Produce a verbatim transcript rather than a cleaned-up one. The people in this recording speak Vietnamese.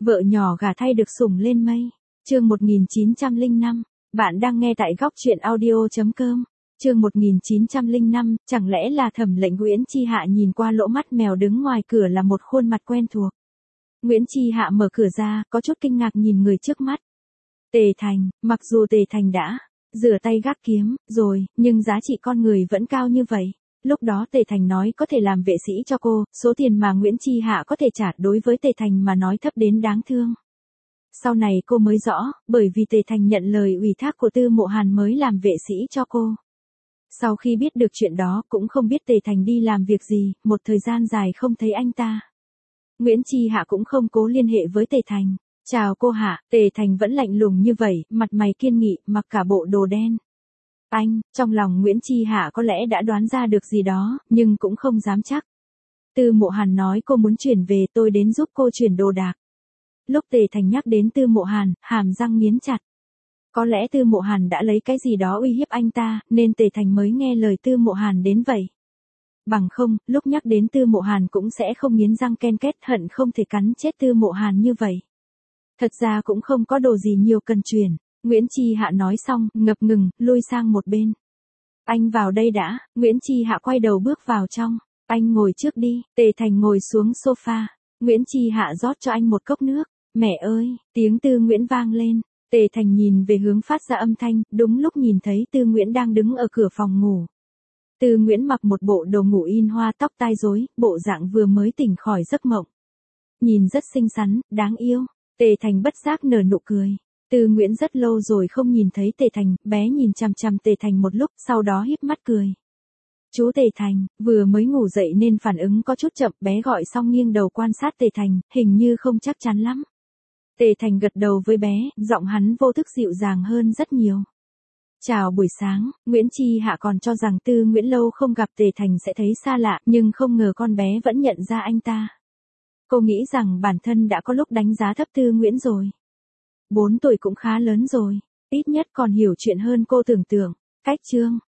Vợ nhỏ gả thay được sủng lên mây. Chương một nghìn chín trăm lẻ năm. Bạn đang nghe tại góc truyện audio chấm com. Chương một nghìn chín trăm lẻ năm, chẳng lẽ là Thẩm Lệnh Nguyễn Chi Hạ nhìn qua lỗ mắt mèo đứng ngoài cửa là một khuôn mặt quen thuộc. Nguyễn Chi Hạ mở cửa ra, có chút kinh ngạc nhìn người trước mắt. Tề Thành, mặc dù Tề Thành đã rửa tay gác kiếm, rồi, nhưng giá trị con người vẫn cao như vậy. Lúc đó Tề Thành nói có thể làm vệ sĩ cho cô, số tiền mà Nguyễn Chi Hạ có thể trả đối với Tề Thành mà nói thấp đến đáng thương. Sau này cô mới rõ, bởi vì Tề Thành nhận lời ủy thác của Tư Mộ Hàn mới làm vệ sĩ cho cô. Sau khi biết được chuyện đó cũng không biết Tề Thành đi làm việc gì, một thời gian dài không thấy anh ta. Nguyễn Chi Hạ cũng không cố liên hệ với Tề Thành. Chào cô Hạ, Tề Thành vẫn lạnh lùng như vậy, mặt mày kiên nghị, mặc cả bộ đồ đen. Anh, trong lòng Nguyễn Chi Hạ có lẽ đã đoán ra được gì đó, nhưng cũng không dám chắc. Tư Mộ Hàn nói cô muốn chuyển về, tôi đến giúp cô chuyển đồ đạc. Lúc Tề Thành nhắc đến Tư Mộ Hàn, hàm răng nghiến chặt. Có lẽ Tư Mộ Hàn đã lấy cái gì đó uy hiếp anh ta, nên Tề Thành mới nghe lời Tư Mộ Hàn đến vậy. Bằng không, lúc nhắc đến Tư Mộ Hàn cũng sẽ không nghiến răng ken két, hận không thể cắn chết Tư Mộ Hàn như vậy. Thật ra cũng không có đồ gì nhiều cần chuyển. Nguyễn Chi Hạ nói xong, ngập ngừng, lui sang một bên. Anh vào đây đã. Nguyễn Chi Hạ quay đầu bước vào trong. Anh ngồi trước đi. Tề Thành ngồi xuống sofa. Nguyễn Chi Hạ rót cho anh một cốc nước. Mẹ ơi, tiếng Tư Nguyễn vang lên. Tề Thành nhìn về hướng phát ra âm thanh, đúng lúc nhìn thấy Tư Nguyễn đang đứng ở cửa phòng ngủ. Tư Nguyễn mặc một bộ đồ ngủ in hoa, tóc tai rối, bộ dạng vừa mới tỉnh khỏi giấc mộng. Nhìn rất xinh xắn, đáng yêu. Tề Thành bất giác nở nụ cười. Tư Nguyễn rất lâu rồi không nhìn thấy Tề Thành, bé nhìn chằm chằm Tề Thành một lúc, sau đó híp mắt cười. Chú Tề Thành, vừa mới ngủ dậy nên phản ứng có chút chậm, bé gọi xong nghiêng đầu quan sát Tề Thành, hình như không chắc chắn lắm. Tề Thành gật đầu với bé, giọng hắn vô thức dịu dàng hơn rất nhiều. Chào buổi sáng. Nguyễn Chi Hạ còn cho rằng Tư Nguyễn lâu không gặp Tề Thành sẽ thấy xa lạ, nhưng không ngờ con bé vẫn nhận ra anh ta. Cô nghĩ rằng bản thân đã có lúc đánh giá thấp Tư Nguyễn rồi. Bốn tuổi cũng khá lớn rồi, ít nhất còn hiểu chuyện hơn cô tưởng tượng. Cách chương.